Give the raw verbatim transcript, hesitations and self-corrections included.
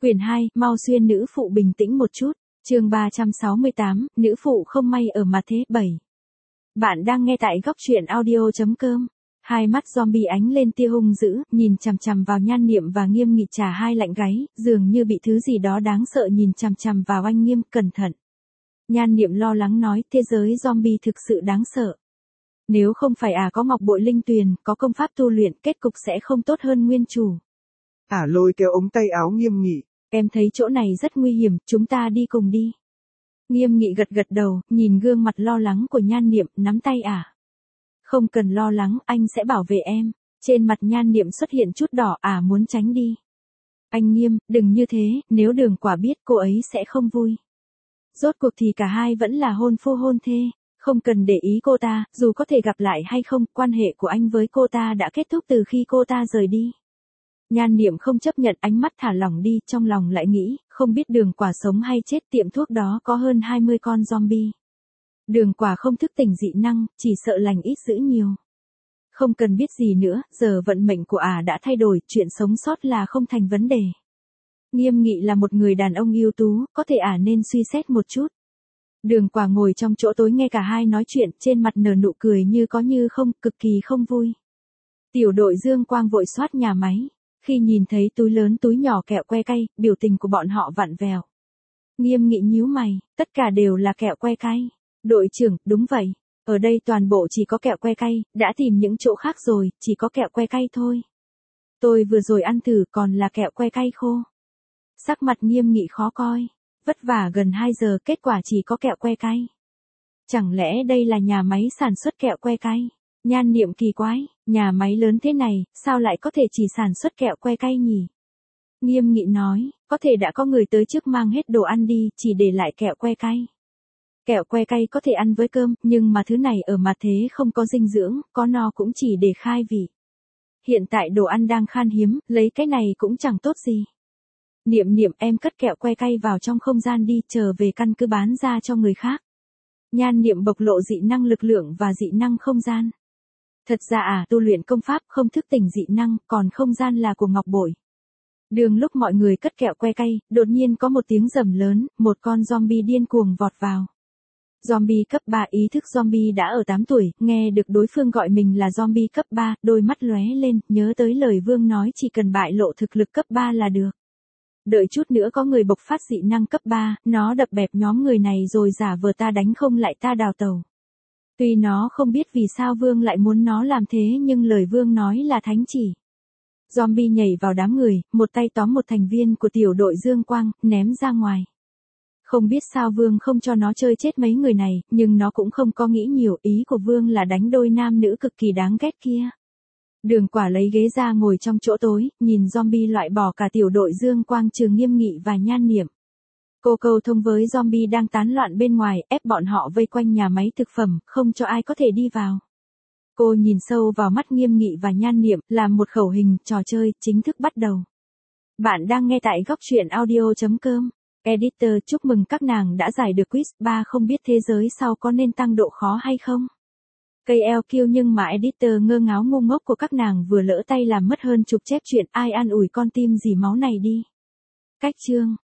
Quyển hai, mau xuyên nữ phụ bình tĩnh một chút. Chương ba trăm sáu mươi tám, nữ phụ không may ở mặt thế bảy. Bạn đang nghe tại góc truyện audio chấm com. Hai mắt zombie ánh lên tia hung dữ, nhìn chằm chằm vào Nhan Niệm và Nghiêm Nghị trà hai lạnh gáy, dường như bị thứ gì đó đáng sợ nhìn chằm chằm vào anh Nghiêm, cẩn thận. Nhan Niệm lo lắng nói, thế giới zombie thực sự đáng sợ. Nếu không phải à có ngọc bội linh tuyền, có công pháp tu luyện, kết cục sẽ không tốt hơn nguyên chủ. Ả lôi kéo ống tay áo Nghiêm Nghị. Em thấy chỗ này rất nguy hiểm, chúng ta đi cùng đi. Nghiêm Nghị gật gật đầu, nhìn gương mặt lo lắng của Nhan Niệm, nắm tay Ả. Không cần lo lắng, anh sẽ bảo vệ em. Trên mặt Nhan Niệm xuất hiện chút đỏ, Ả muốn tránh đi. Anh Nghiêm, đừng như thế, nếu Đường Quả biết cô ấy sẽ không vui. Rốt cuộc thì cả hai vẫn là hôn phu hôn thê, không cần để ý cô ta, dù có thể gặp lại hay không, quan hệ của anh với cô ta đã kết thúc từ khi cô ta rời đi. Nhan Niệm không chấp nhận, ánh mắt thả lỏng đi, trong lòng lại nghĩ, không biết Đường Quả sống hay chết, tiệm thuốc đó có hơn hai mươi con zombie. Đường Quả không thức tỉnh dị năng, chỉ sợ lành ít dữ nhiều. Không cần biết gì nữa, giờ vận mệnh của Ả đã thay đổi, chuyện sống sót là không thành vấn đề. Nghiêm Nghị là một người đàn ông ưu tú, có thể Ả nên suy xét một chút. Đường Quả ngồi trong chỗ tối nghe cả hai nói chuyện, trên mặt nở nụ cười như có như không, cực kỳ không vui. Tiểu đội Dương Quang vội soát nhà máy. Khi nhìn thấy túi lớn túi nhỏ kẹo que cay, biểu tình của bọn họ vặn vẹo. Nghiêm Nghị nhíu mày, tất cả đều là kẹo que cay. Đội trưởng, đúng vậy. Ở đây toàn bộ chỉ có kẹo que cay, đã tìm những chỗ khác rồi, chỉ có kẹo que cay thôi. Tôi vừa rồi ăn thử còn là kẹo que cay khô. Sắc mặt Nghiêm Nghị khó coi. Vất vả gần hai giờ, kết quả chỉ có kẹo que cay. Chẳng lẽ đây là nhà máy sản xuất kẹo que cay? Nhan Niệm kỳ quái, nhà máy lớn thế này, sao lại có thể chỉ sản xuất kẹo que cay nhỉ? Nghiêm Nghị nói, có thể đã có người tới trước mang hết đồ ăn đi, chỉ để lại kẹo que cay. Kẹo que cay có thể ăn với cơm, nhưng mà thứ này ở mặt thế không có dinh dưỡng, có no cũng chỉ để khai vị. Hiện tại đồ ăn đang khan hiếm, lấy cái này cũng chẳng tốt gì. Niệm Niệm, em cất kẹo que cay vào trong không gian đi, chờ về căn cứ bán ra cho người khác. Nhan Niệm bộc lộ dị năng lực lượng và dị năng không gian. Thật ra à, tu luyện công pháp không thức tỉnh dị năng, còn không gian là của ngọc bội. Đường lúc mọi người cất kẹo que cay, đột nhiên có một tiếng rầm lớn, một con zombie điên cuồng vọt vào. Zombie cấp ba, ý thức zombie đã ở tám tuổi, nghe được đối phương gọi mình là zombie cấp ba, đôi mắt lóe lên, nhớ tới lời Vương nói chỉ cần bại lộ thực lực cấp ba là được. Đợi chút nữa có người bộc phát dị năng cấp ba, nó đập bẹp nhóm người này rồi giả vờ ta đánh không lại ta đào tàu. Tuy nó không biết vì sao Vương lại muốn nó làm thế nhưng lời Vương nói là thánh chỉ. Zombie nhảy vào đám người, một tay tóm một thành viên của tiểu đội Dương Quang, ném ra ngoài. Không biết sao Vương không cho nó chơi chết mấy người này, nhưng nó cũng không có nghĩ nhiều, ý của Vương là đánh đôi nam nữ cực kỳ đáng ghét kia. Đường Quả lấy ghế ra ngồi trong chỗ tối, nhìn zombie loại bỏ cả tiểu đội Dương Quang trừ Nghiêm Nghị và Nhan Niệm. Cô cầu thông với zombie đang tán loạn bên ngoài, ép bọn họ vây quanh nhà máy thực phẩm, không cho ai có thể đi vào. Cô nhìn sâu vào mắt Nghiêm Nghị và Nhan Niệm, làm một khẩu hình, trò chơi, chính thức bắt đầu. Bạn đang nghe tại góc truyện audio chấm com. Editor, chúc mừng các nàng đã giải được quiz, ba không biết thế giới sau có nên tăng độ khó hay không? Cây eo kêu nhưng mà editor ngơ ngáo ngu ngốc của các nàng vừa lỡ tay làm mất hơn chục chép chuyện, ai an ủi con tim dì máu này đi. Cách chương.